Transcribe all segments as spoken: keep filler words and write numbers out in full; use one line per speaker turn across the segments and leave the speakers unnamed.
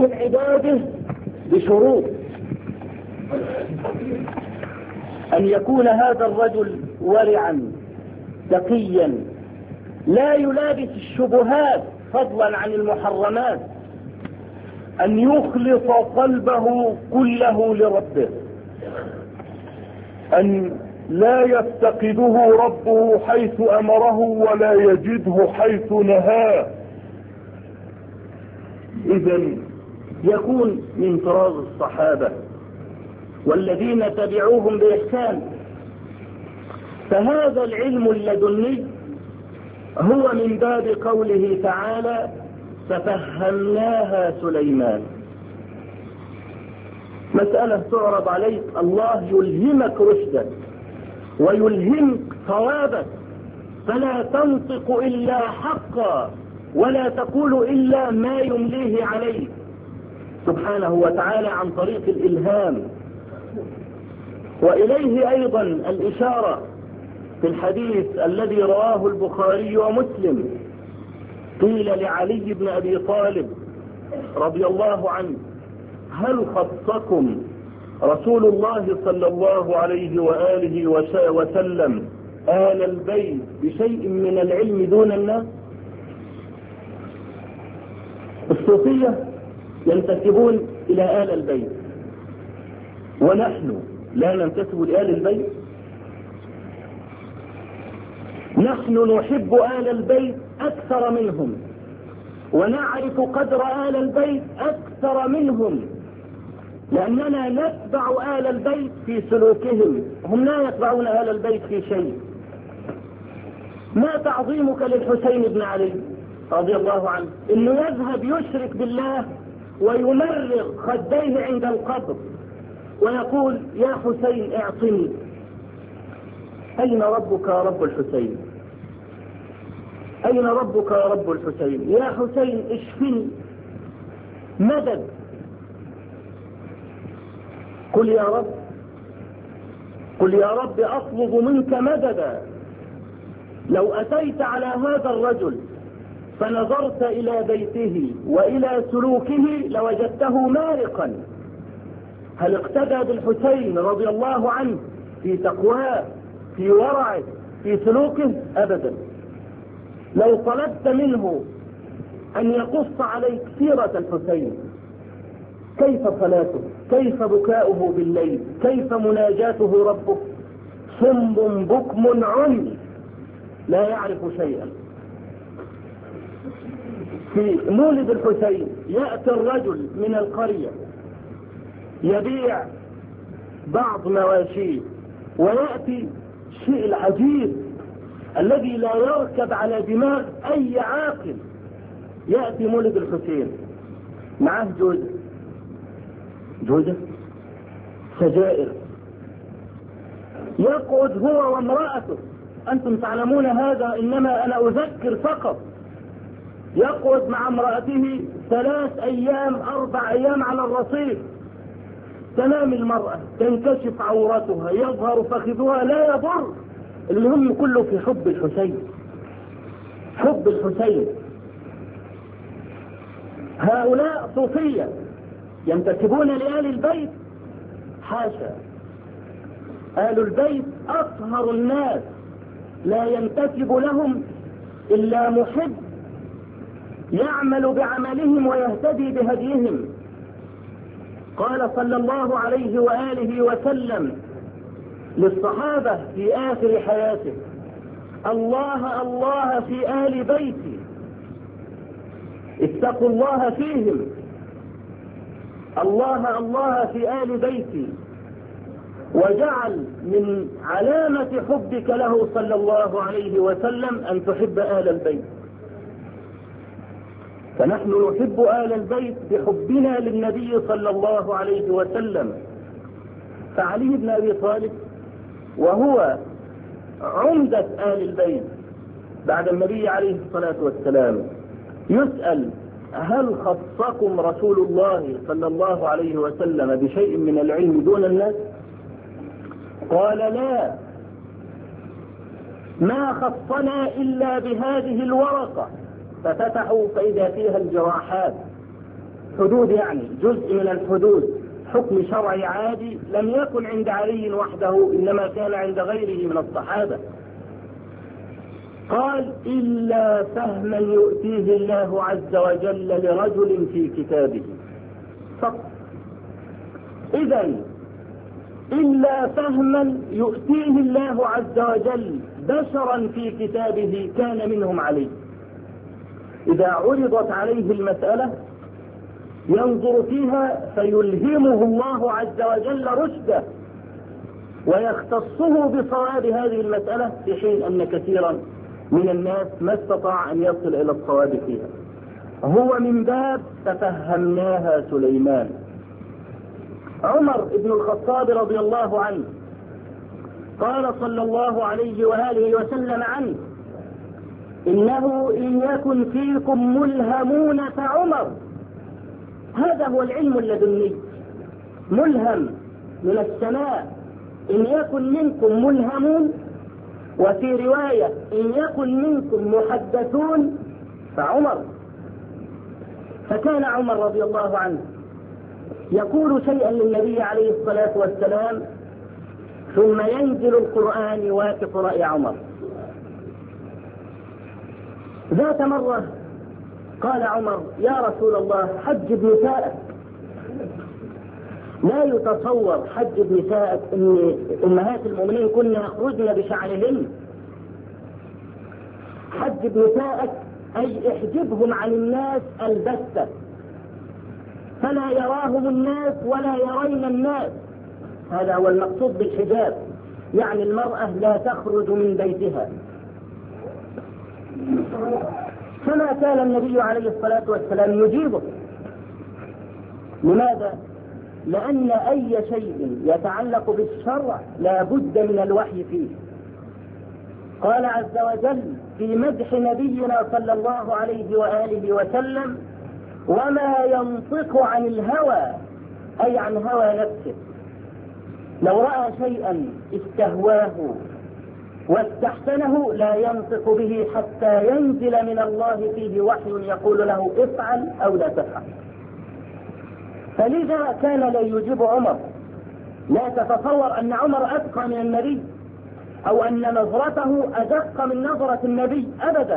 العبادة بشروط: أن يكون هذا الرجل ورعا تقيا لا يلابس الشبهات فضلا عن المحرمات، أن يخلص قلبه كله لربه، أن لا يفتقده ربه حيث أمره ولا يجده حيث نهاه. إذن يكون من طراز الصحابة والذين تبعوهم بإحسان. فهذا العلم اللدني هو من باب قوله تعالى: ففهمناها سليمان. مسألة تعرض عليك، الله يلهمك رشدك ويلهمك صوابك، فلا تنطق إلا حقا ولا تقول إلا ما يمليه عليك سبحانه وتعالى عن طريق الإلهام. وإليه أيضا الإشارة في الحديث الذي رواه البخاري ومسلم. قيل لعلي بن أبي طالب رضي الله عنه: هل خصكم رسول الله صلى الله عليه وآله وسلم آل البيت بشيء من العلم دون الناس؟ الصوفية ينتسبون إلى آل البيت، ونحن لا ننتسب لآل البيت. نحن نحب آل البيت أكثر منهم، ونعرف قدر آل البيت أكثر منهم، لأننا نتبع آل البيت في سلوكهم، هم لا يتبعون آل البيت في شيء. ما تعظيمك للحسين بن علي رضي الله عنه إنه يذهب يشرك بالله ويمرغ خديه عند القبر ويقول: يا حسين اعطني. أين ربك يا رب الحسين؟ أين ربك يا رب الحسين؟ يا حسين اشفني، مدد. قل يا رب، قل يا رب أطلب منك مددا. لو أتيت على هذا الرجل فنظرت إلى بيته وإلى سلوكه لوجدته مارقا. هل اقتدى بالحسين رضي الله عنه في تقواه، في ورعه، في سلوكه؟ أبدا. لو طلبت منه أن يقص عليك سيرة الحسين، كيف صلاته، كيف بكاؤه بالليل، كيف مناجاته ربه، صم بكم عمي لا يعرف شيئا. في مولد الحسين يأتي الرجل من القرية يبيع بعض مواشيه، ويأتي الشيء العجيب الذي لا يركب على دماغ أي عاقل. يأتي مولد الحسين معه جوزة، جوزة سجائر، يقعد هو وامرأته. أنتم تعلمون هذا، إنما أنا أذكر فقط. يقعد مع امرأته ثلاث أيام أربع أيام على الرصيف. تنام المرأة، تنكشف عورتها، يظهر فخذها، لا يضر. المهم كله في حب الحسين، حب الحسين. هؤلاء صوفية ينتسبون لآل البيت؟ حاشا، آل البيت أطهر الناس، لا ينتسب لهم إلا محب يعمل بعملهم ويهتدي بهديهم. قال صلى الله عليه وآله وسلم للصحابة في آخر حياته: الله الله في آل بيتي، اتقوا الله فيهم. الله الله في آل بيتي. وجعل من علامة حبك له صلى الله عليه وسلم أن تحب آل البيت. فنحن نحب آل البيت بحبنا للنبي صلى الله عليه وسلم. فعلي بن أبي طالب وهو عمدة آل البيت بعد النبي عليه الصلاة والسلام يسأل: هل خصكم رسول الله صلى الله عليه وسلم بشيء من العلم دون الناس؟ قال: لا، ما خصنا إلا بهذه الورقة. ففتحوا فإذا فيها الجراحات حدود يعني جزء من الحدود، حكم شرعي عادي لم يكن عند علي وحده، إنما كان عند غيره من الصحابة. قال إلا فهما يؤتيه الله عز وجل لرجل في كتابه فقط. إذن إلا فهما يؤتيه الله عز وجل بشرا في كتابه كان منهم علي. إذا عرضت عليه المسألة ينظر فيها فيلهمه الله عز وجل رشده ويختصه بصواب هذه المسألة، في حين أن كثيرا من الناس ما استطاع أن يصل إلى الصواب فيها. هو من باب تفهمناها سليمان. عمر بن الخطاب رضي الله عنه قال صلى الله عليه وآله وسلم عنه: إنه إن يكن فيكم ملهمون فعمر. هذا هو العلم اللدني، ملهم من السماء. إن يكن منكم ملهمون، وفي رواية إن يكن منكم محدثون فعمر. فكان عمر رضي الله عنه يقول شيئا للنبي عليه الصلاة والسلام ثم ينزل القرآن يوافق رأي عمر. ذات مرة قال عمر: يا رسول الله حجب نساءك. لا يتصور حجب نساءك ان امهات المؤمنين كنا يخرجن بشعرهن. حجب نساءك اي احجبهم عن الناس البتة، فلا يراهم الناس ولا يرين الناس. هذا هو المقصود بالحجاب، يعني المرأة لا تخرج من بيتها. فما كان النبي عليه الصلاة والسلام يجيبه. لماذا؟ لأن أي شيء يتعلق بالشرع لا بد من الوحي فيه. قال عز وجل في مدح نبينا صلى الله عليه وآله وسلم: وما ينطق عن الهوى، أي عن هوى نفسه. لو رأى شيئا استهواه واستحسنه لا ينطق به حتى ينزل من الله فيه وحي يقول له افعل أو لا تفعل. فلذا كان لا يجيب عمر. لا تتصور أن عمر أتقى من النبي أو أن نظرته أدق من نظرة النبي، أبدا.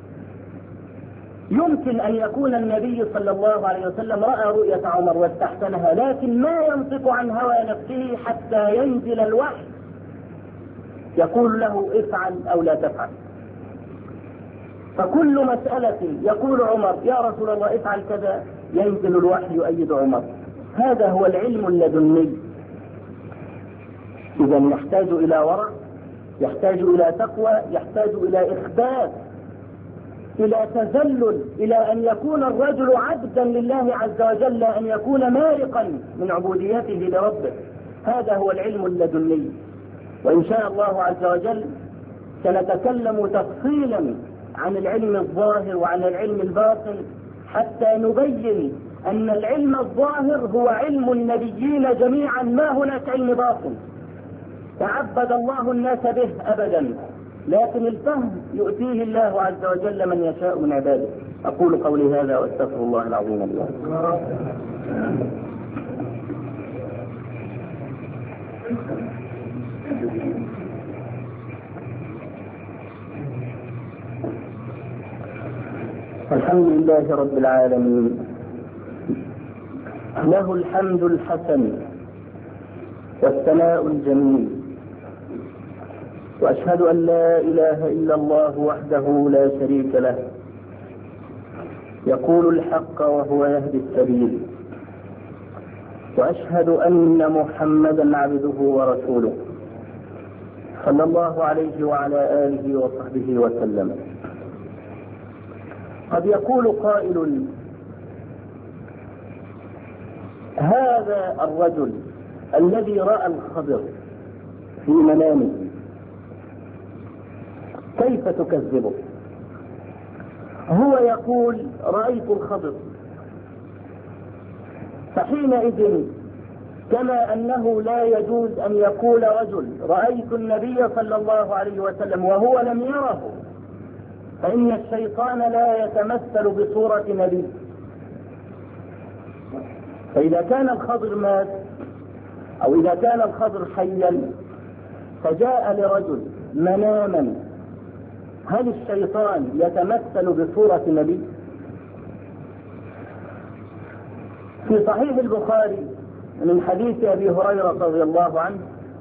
يمكن أن يكون النبي صلى الله عليه وسلم رأى رؤية عمر واستحسنها، لكن ما ينطق عن هوى نفسه حتى ينزل الوحي يقول له افعل أو لا تفعل. فكل مسألة يقول عمر: يا رسول الله افعل كذا، ينزل الوحي يؤيد عمر. هذا هو العلم اللدني. إذا يحتاج إلى ورع، يحتاج إلى تقوى، يحتاج إلى إخبات، إلى تذلل، إلى أن يكون الرجل عبدا لله عز وجل، أن يكون مارقا من عبوديته لربه. هذا هو العلم اللدني. وإن شاء الله عز وجل سنتكلم تفصيلا عن العلم الظاهر وعن العلم الباطن، حتى نبين أن العلم الظاهر هو علم النبيين جميعا، ما هناك علم باطن تعبد الله الناس به أبدا، لكن الفهم يؤتيه الله عز وجل من يشاء من عباده. أقول قولي هذا وأستغفر الله العظيم لي. الحمد لله رب العالمين، له الحمد الحسن والثناء الجميل، وأشهد أن لا إله إلا الله وحده لا شريك له، يقول الحق وهو يهدي السبيل، وأشهد أن محمدا عبده ورسوله صلى الله عليه وعلى آله وصحبه وسلم. قد يقول قائل: هذا الرجل الذي رأى الخضر في منامه كيف تكذبه؟ هو يقول: رأيت الخضر. فحينئذ كما أنه لا يجوز أن يقول رجل رأيت النبي صلى الله عليه وسلم وهو لم يره، فإن الشيطان لا يتمثل بصورة نبي. فإذا كان الخضر مات أو إذا كان الخضر حيا فجاء لرجل مناما، هل الشيطان يتمثل بصورة نبي؟ في صحيح البخاري من حديث أبي هريرة رضي الله عنه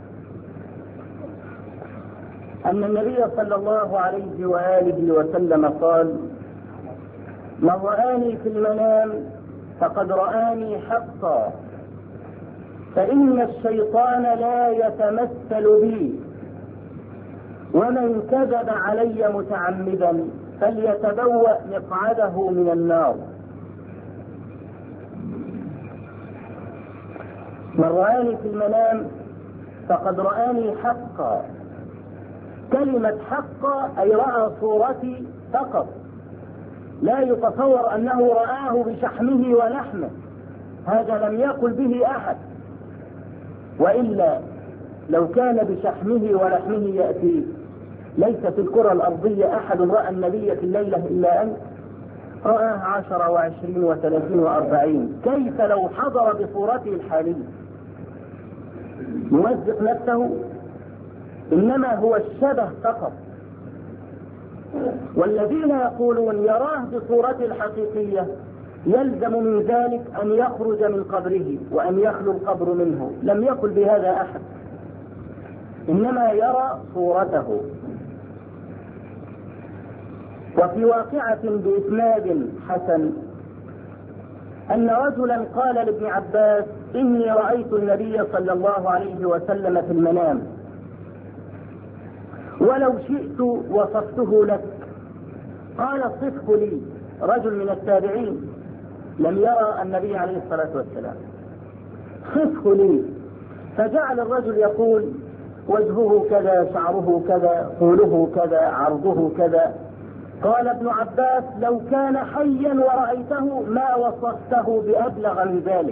أن النبي صلى الله عليه وآله وسلم قال: من رآني في المنام فقد رآني حقا، فإن الشيطان لا يتمثل بي، ومن كذب علي متعمدا فليتبوأ مقعده من النار. من رآني في المنام فقد رآني حقا، كلمة حقا أي رأى صورتي فقط، لا يتصور أنه رآه بشحمه ولحمه، هذا لم يقل به أحد، وإلا لو كان بشحمه ولحمه يأتي ليس في الكرة الأرضية أحد رأى النبي في الليلة إلا أنت، رآه عشر وعشرين وثلاثين وأربعين، كيف لو حضر بصورته الحالية؟ يمزق نفسه، إنما هو الشبه فقط. والذين يقولون يراه بصورته الحقيقية يلزم من ذلك أن يخرج من قبره وأن يخلو القبر منه، لم يقل بهذا أحد، إنما يرى صورته. وفي واقعة بإسناد حسن أن رجلا قال لابن عباس: إني رأيت النبي صلى الله عليه وسلم في المنام، ولو شئت وصفته لك. قال: صفه لي. رجل من التابعين لم يرى النبي عليه الصلاة والسلام، صفه لي. فجعل الرجل يقول: وجهه كذا، شعره كذا، طوله كذا، عرضه كذا. قال ابن عباس: لو كان حيا ورأيته ما وصفته بأبلغ من ذلك.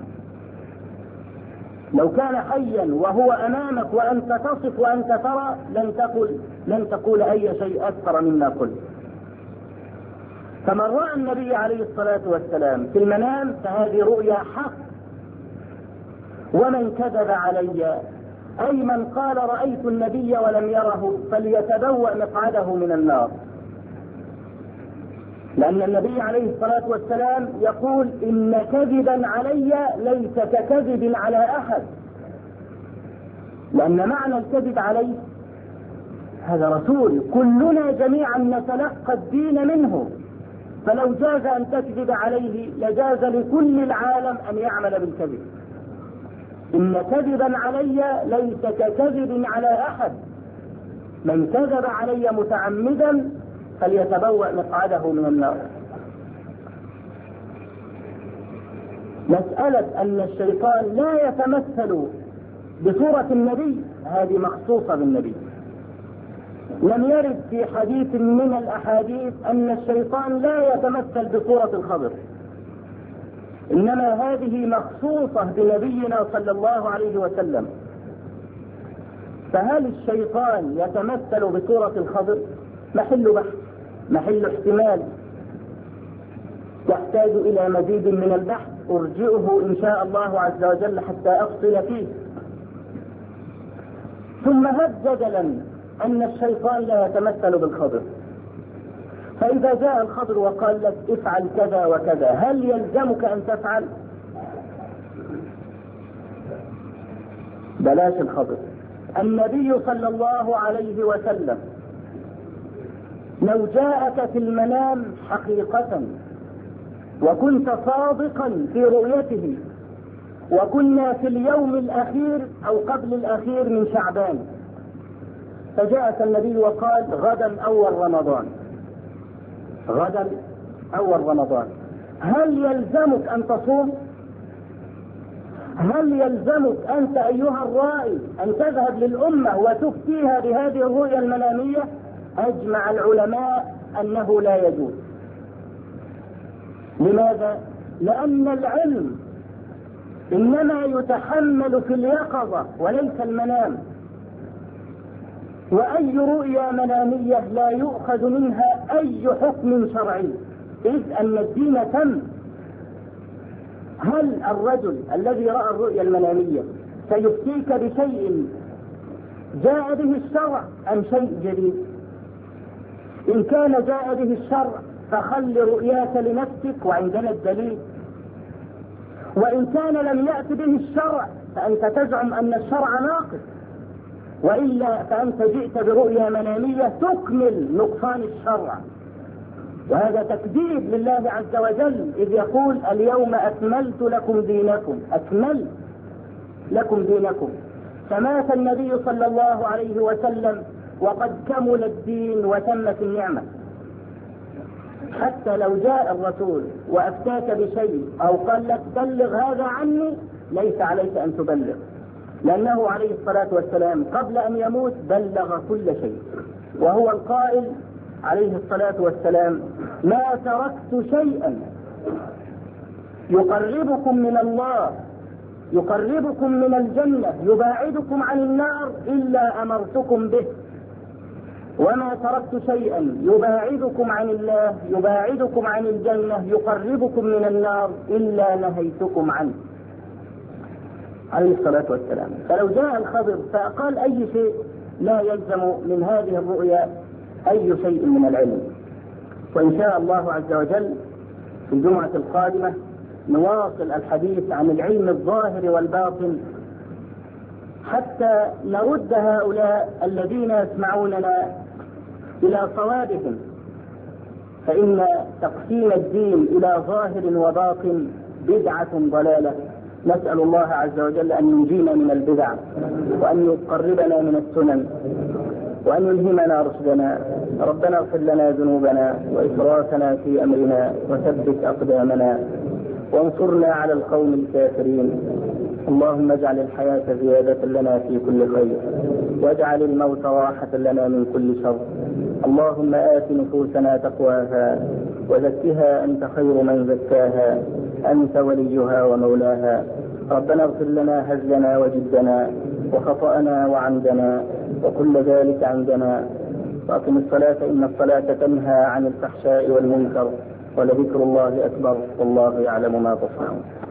لو كان حيا وهو أمامك وأنت تصف وأنت ترى لن تقل لن تقول أي شيء أكثر مما قلت. فمن رأى النبي عليه الصلاة والسلام في المنام فهذه رؤيا حق. ومن كذب علي أي من قال رأيت النبي ولم يره فليتبوأ مقعده من النار، لأن النبي عليه الصلاة والسلام يقول: إن كذبا علي ليس ككذب على أحد، لأن معنى الكذب عليه هذا رسول، كلنا جميعا نتلقى الدين منه، فلو جاز أن تكذب عليه لجاز لكل العالم أن يعمل بالكذب. إن كذبا علي ليس ككذب على أحد، من كذب علي متعمدا فليتبوأ مقعده من النار. مسألة أن الشيطان لا يتمثل بصورة النبي هذه مخصوصة بالنبي. لم يرد في حديث من الأحاديث أن الشيطان لا يتمثل بصورة الخضر، إنما هذه مخصوصة بنبينا صلى الله عليه وسلم. فهل الشيطان يتمثل بصورة الخضر؟ محل بحث، محل احتمال، يحتاج إلى مزيد من البحث، أرجئه إن شاء الله عز وجل حتى أفصل فيه. ثم هب جدلا أن الشيطان لا يتمثل بالخضر، فإذا جاء الخضر وقال لك افعل كذا وكذا هل يلزمك أن تفعل؟ بلاش الخضر. النبي صلى الله عليه وسلم لو جاءك في المنام حقيقة وكنت صادقا في رؤيته، وكنا في اليوم الأخير أو قبل الأخير من شعبان، فجاءك النبي وقال غدا أول رمضان، غدا أول رمضان، هل يلزمك أن تصوم؟ هل يلزمك أنت أيها الرائي أن تذهب للأمة وتفتيها بهذه الرؤيا المنامية؟ أجمع العلماء أنه لا يجوز. لماذا؟ لأن العلم إنما يتحمل في اليقظة وليس المنام، وأي رؤيا منامية لا يؤخذ منها أي حكم شرعي، إذ أن الدين تم. هل الرجل الذي رأى الرؤيا المنامية سيفتيك بشيء جاء به الشرع أم شيء جديد؟ إن كان جاء به الشرع فخل رؤياك لنفسك وعندنا الدليل، وإن كان لم يأت به الشرع فأنت تزعم أن الشرع ناقص، وإلا فأنت جئت برؤيا منامية تكمل نقصان الشرع، وهذا تكذيب لله عز وجل إذ يقول اليوم أكملت لكم دينكم، أكملت لكم دينكم. فمات النبي صلى الله عليه وسلم وقد كمل الدين وتمت النعمة. حتى لو جاء الرسول وأفتاك بشيء أو قال لك بلغ هذا عني، ليس عليك أن تبلغ، لأنه عليه الصلاة والسلام قبل أن يموت بلغ كل شيء، وهو القائل عليه الصلاة والسلام ما تركت شيئا يقربكم من الله يقربكم من الجنة يباعدكم عن النار إلا أمرتكم به، وما تركت شيئا يباعدكم عن الله يباعدكم عن الجنة يقربكم من النار إلا نهيتكم عنه عليه الصلاة والسلام. فلو جاء الخضر فقال أي شيء لا يلزم من هذه الرؤيا أي شيء من العلم. وإن شاء الله عز وجل في الجمعة القادمة نواصل الحديث عن العلم الظاهر والباطن حتى نرد هؤلاء الذين يسمعوننا إلى صوابهم، فإن تقسيم الدين إلى ظاهر وباطن بدعة ضلالة. نسأل الله عز وجل أن ينجينا من البدع وأن يقربنا من السنن وأن يلهمنا رشدنا. ربنا اغفر لنا ذنوبنا وإسرافنا في أمرنا وثبت أقدامنا وانصرنا على القوم الكافرين. اللهم اجعل الحياة زيادة لنا في كل خير واجعل الموت راحة لنا من كل شر. اللهم آت نفوسنا تقواها وزكها أنت خير من زكاها أنت وليها ومولاها. ربنا اغفر لنا هزلنا وجدنا وخطأنا وعمدنا وكل ذلك عندنا، وأقم الصلاة إن الصلاة تنهى عن الفحشاء والمنكر ولذكر الله أكبر والله يعلم ما تصنعون.